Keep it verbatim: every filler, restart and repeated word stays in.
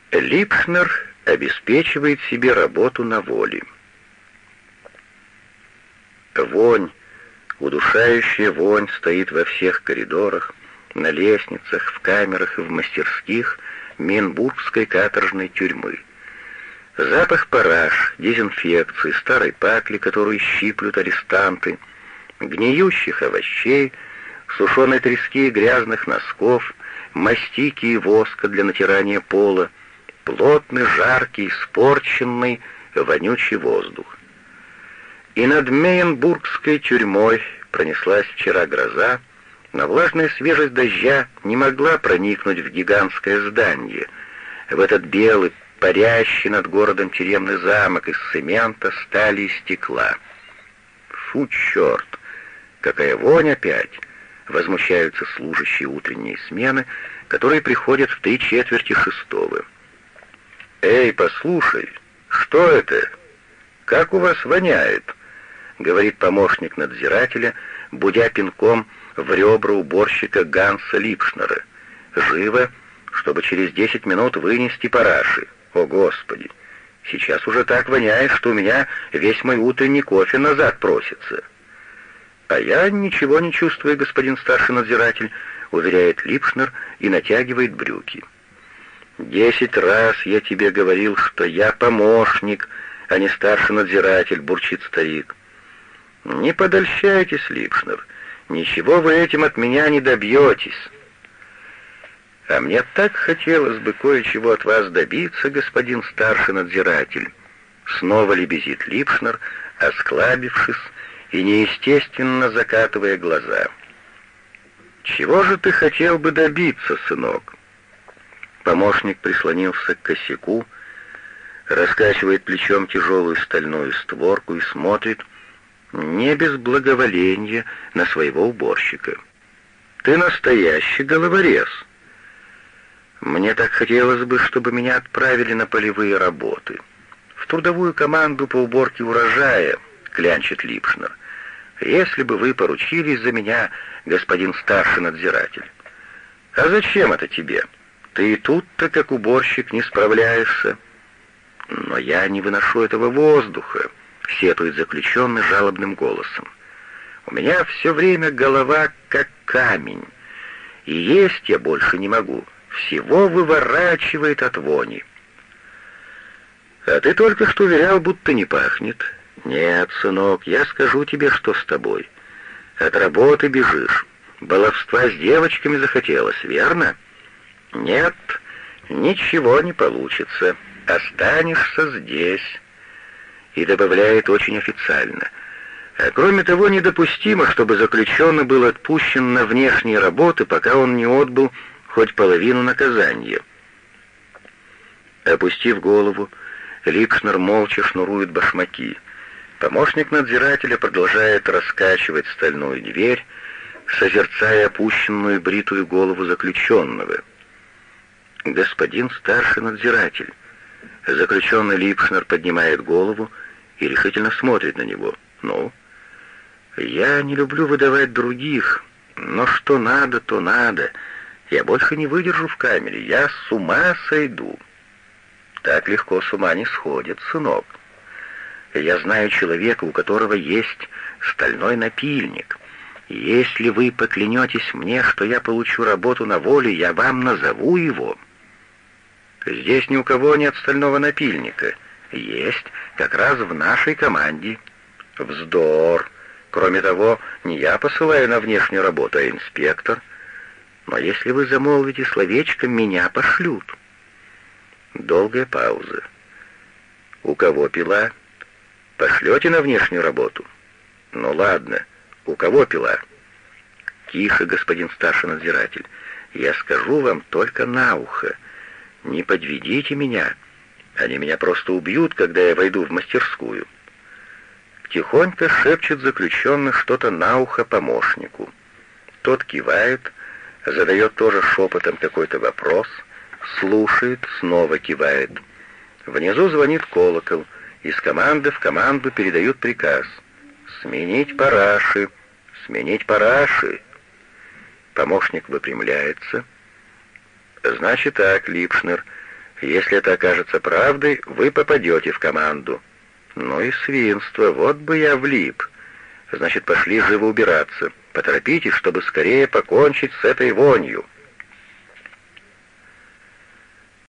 Липшнер обеспечивает себе работу на воле. Вонь, удушающая вонь стоит во всех коридорах, на лестницах, в камерах и в мастерских Менбургской каторжной тюрьмы. Запах параш, дезинфекции, старой пакли, которую щиплют арестанты, гниющих овощей, сушеной трески и грязных носков, мастики и воска для натирания пола, плотный, жаркий, испорченный, вонючий воздух. И над Мейенбургской тюрьмой пронеслась вчера гроза, но влажная свежесть дождя не могла проникнуть в гигантское здание, в этот белый, парящий над городом тюремный замок из цемента, стали и стекла. Фу, черт! Какая вонь опять! Возмущаются служащие утренней смены, которые приходят в три четверти шестого. «Эй, послушай, что это? Как у вас воняет?» — говорит помощник надзирателя, будя пинком в ребра уборщика Ганса Липшнера. «Живо, чтобы через десять минут вынести параши. О, Господи! Сейчас уже так воняет, что у меня весь мой утренний кофе назад просится». «А я ничего не чувствую, господин старший надзиратель», — уверяет Липшнер и натягивает брюки. «Десять раз я тебе говорил, что я помощник, а не старший надзиратель», — бурчит старик. «Не подольщайтесь, Липшнер, ничего вы этим от меня не добьетесь». «А мне так хотелось бы кое-чего от вас добиться, господин старший надзиратель», — снова лебезит Липшнер, осклабившись и неестественно закатывая глаза. «Чего же ты хотел бы добиться, сынок?» Помощник прислонился к косяку, раскачивает плечом тяжелую стальную створку и смотрит не без благоволения на своего уборщика. «Ты настоящий головорез!» «Мне так хотелось бы, чтобы меня отправили на полевые работы. В трудовую команду по уборке урожая», — клянчит Липшнер. «Если бы вы поручились за меня, господин старший надзиратель». «А зачем это тебе? Ты и тут-то, как уборщик, не справляешься». «Но я не выношу этого воздуха», — сетует заключенный жалобным голосом. «У меня все время голова как камень, и есть я больше не могу. Всего выворачивает от вони». «А ты только что уверял, будто не пахнет». «Нет, сынок, я скажу тебе, что с тобой. От работы бежишь. Баловства с девочками захотелось, верно?» «Нет, ничего не получится. Останешься здесь». И добавляет очень официально. «А кроме того, недопустимо, чтобы заключенный был отпущен на внешние работы, пока он не отбыл хоть половину наказания». Опустив голову, Липшнер молча шнурует башмаки. Помощник надзирателя продолжает раскачивать стальную дверь, созерцая опущенную бритую голову заключенного. «Господин старший надзиратель». Заключенный Липшнер поднимает голову и решительно смотрит на него. «Ну?» «Я не люблю выдавать других, но что надо, то надо. Я больше не выдержу в камере, я с ума сойду». «Так легко с ума не сходит, сынок. Я знаю человека, у которого есть стальной напильник. Если вы поклянетесь мне, что я получу работу на воле, я вам назову его». «Здесь ни у кого нет стального напильника. Есть, как раз в нашей команде». «Вздор. Кроме того, не я посылаю на внешнюю работу, а инспектор. Но если вы замолвите словечко, меня пошлют». Долгая пауза. «У кого пила? Пошлете на внешнюю работу?» «Ну ладно, у кого пила?» «Тише, господин старший надзиратель. Я скажу вам только на ухо. Не подведите меня. Они меня просто убьют, когда я войду в мастерскую». Тихонько шепчет заключенный что-то на ухо помощнику. Тот кивает, задает тоже шепотом какой-то вопрос, слушает, снова кивает. Внизу звонит колокол, из команды в команду передают приказ: «Сменить параши! Сменить параши!» Помощник выпрямляется. «Значит так, Липшнер, Если это окажется правдой, вы попадете в команду». «Ну и свинство, вот бы я влип. Значит, пошли живо убираться. Поторопитесь, чтобы скорее покончить с этой вонью».